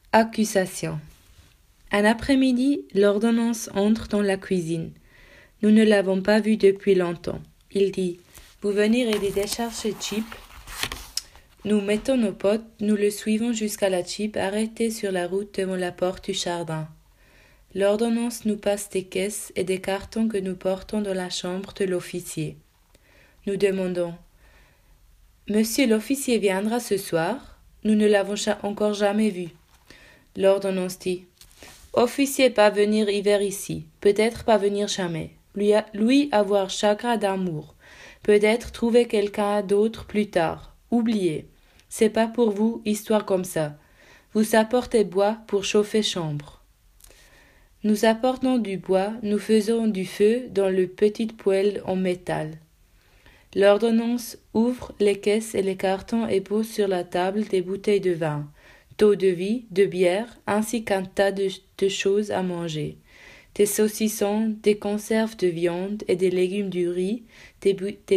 Accusation. Un après-midi, l'ordonnance entre dans la cuisine. Nous ne l'avons pas vu depuis longtemps. Il dit « Vous venez aider chercher Chip ?» Nous mettons nos potes, nous le suivons jusqu'à la Chip, arrêté sur la route devant la porte du jardin. L'ordonnance nous passe des caisses et des cartons que nous portons dans la chambre de l'officier. Nous demandons « Monsieur l'officier viendra ce soir ? Nous ne l'avons encore jamais vu. » L'ordonnance dit « Officier pas venir hiver ici, peut-être pas venir jamais. Lui avoir chagrin d'amour, peut-être trouver quelqu'un d'autre plus tard. Oubliez, c'est pas pour vous, histoire comme ça. Vous apportez bois pour chauffer chambre. » Nous apportons du bois, nous faisons du feu dans le petit poêle en métal. L'ordonnance ouvre les caisses et les cartons et pose sur la table des bouteilles de vin, d'eau-de-vie, de bière, ainsi qu'un tas de choses à manger. Des saucissons, des conserves de viande et des légumes du riz, des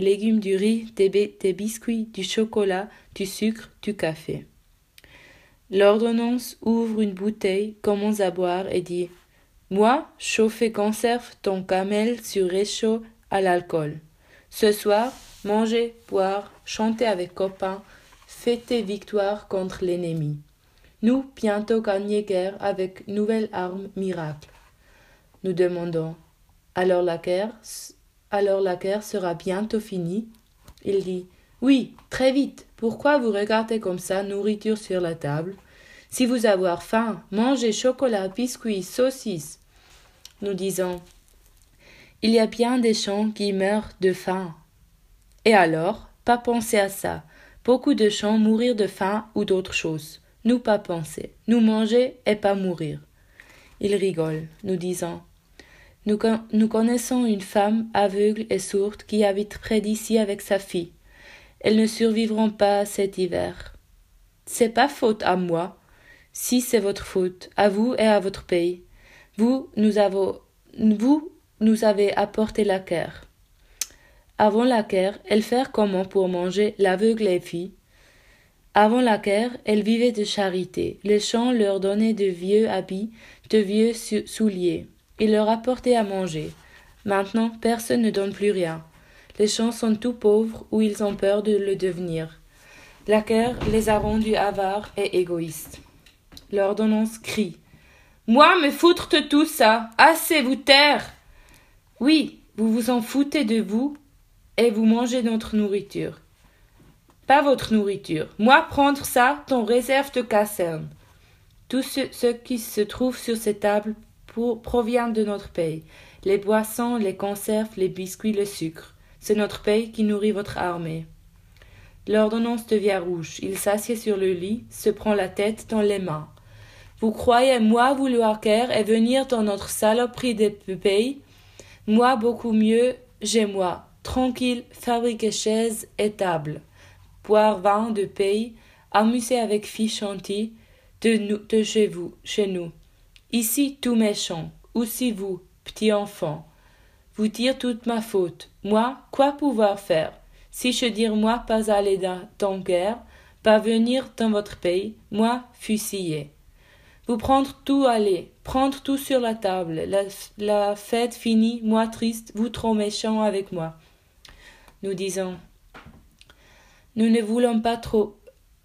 biscuits, du chocolat, du sucre, du café. L'ordonnance ouvre une bouteille, commence à boire et dit « Moi, chauffer conserve ton camel sur réchaud à l'alcool. Ce soir, manger, boire, chanter avec copains, fêter victoire contre l'ennemi. Nous, bientôt gagner guerre avec nouvelle arme miracle. » Nous demandons « Alors la guerre sera bientôt finie ?» Il dit « Oui, très vite. Pourquoi vous regardez comme ça, nourriture sur la table? Si vous avez faim, mangez chocolat, biscuits, saucisses. » Nous disons « Il y a bien des gens qui meurent de faim. » Et alors, pas penser à ça. Beaucoup de gens mourir de faim ou d'autres choses. Nous pas penser. Nous manger et pas mourir. Il rigole, nous disons « Nous connaissons une femme aveugle et sourde qui habite près d'ici avec sa fille. Elles ne survivront pas cet hiver. C'est pas faute à moi. Si c'est votre faute, à vous et à votre pays. Vous nous avez apporté la guerre. Avant la guerre, elles firent comment pour manger l'aveugle et fille. Avant la guerre, elles vivaient de charité. Les gens leur donnaient de vieux habits, de vieux souliers. Ils leur apportaient à manger. Maintenant, personne ne donne plus rien. Les gens sont tout pauvres ou ils ont peur de le devenir. La guerre les a rendus avares et égoïstes. L'ordonnance crie « Moi, me foutre de tout ça! Assez vous taire! » Oui, vous vous en foutez de vous et vous mangez notre nourriture. Pas votre nourriture. Moi, prendre ça, ton réserve de caserne. Tout ce qui se trouve sur ces tables provient de notre pays. Les boissons, les conserves, les biscuits, le sucre. C'est notre pays qui nourrit votre armée. L'ordonnance devient rouge. Il s'assied sur le lit, se prend la tête dans les mains. Vous croyez, moi, vouloir guerre et venir dans notre saloperie de pays? Moi, beaucoup mieux, j'ai moi. Tranquille, fabriquer chaises et tables. Boire vin de pays, amuser avec filles chantilly de chez nous. Ici, tout méchant, aussi vous, petit enfant. Vous dire toute ma faute. Moi, quoi pouvoir faire? Si je dire moi pas aller dans guerre, pas venir dans votre pays, moi, fusiller. Vous prendre tout aller, prendre tout sur la table, la fête finie, moi triste, vous trop méchant avec moi. Nous disons Nous ne voulons pas tout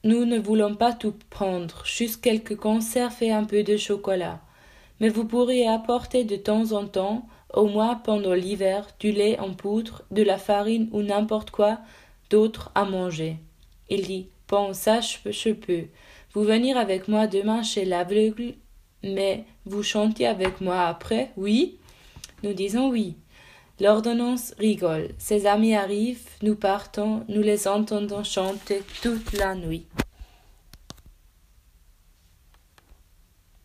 prendre, juste quelques conserves et un peu de chocolat. Mais vous pourriez apporter de temps en temps, au moins pendant l'hiver, du lait en poudre, de la farine ou n'importe quoi d'autre à manger. Il dit, bon, ça je peux. Vous venir avec moi demain chez l'aveugle, mais vous chantez avec moi après, oui? Nous disons oui. L'ordonnance rigole. Ses amis arrivent, nous partons, nous les entendons chanter toute la nuit.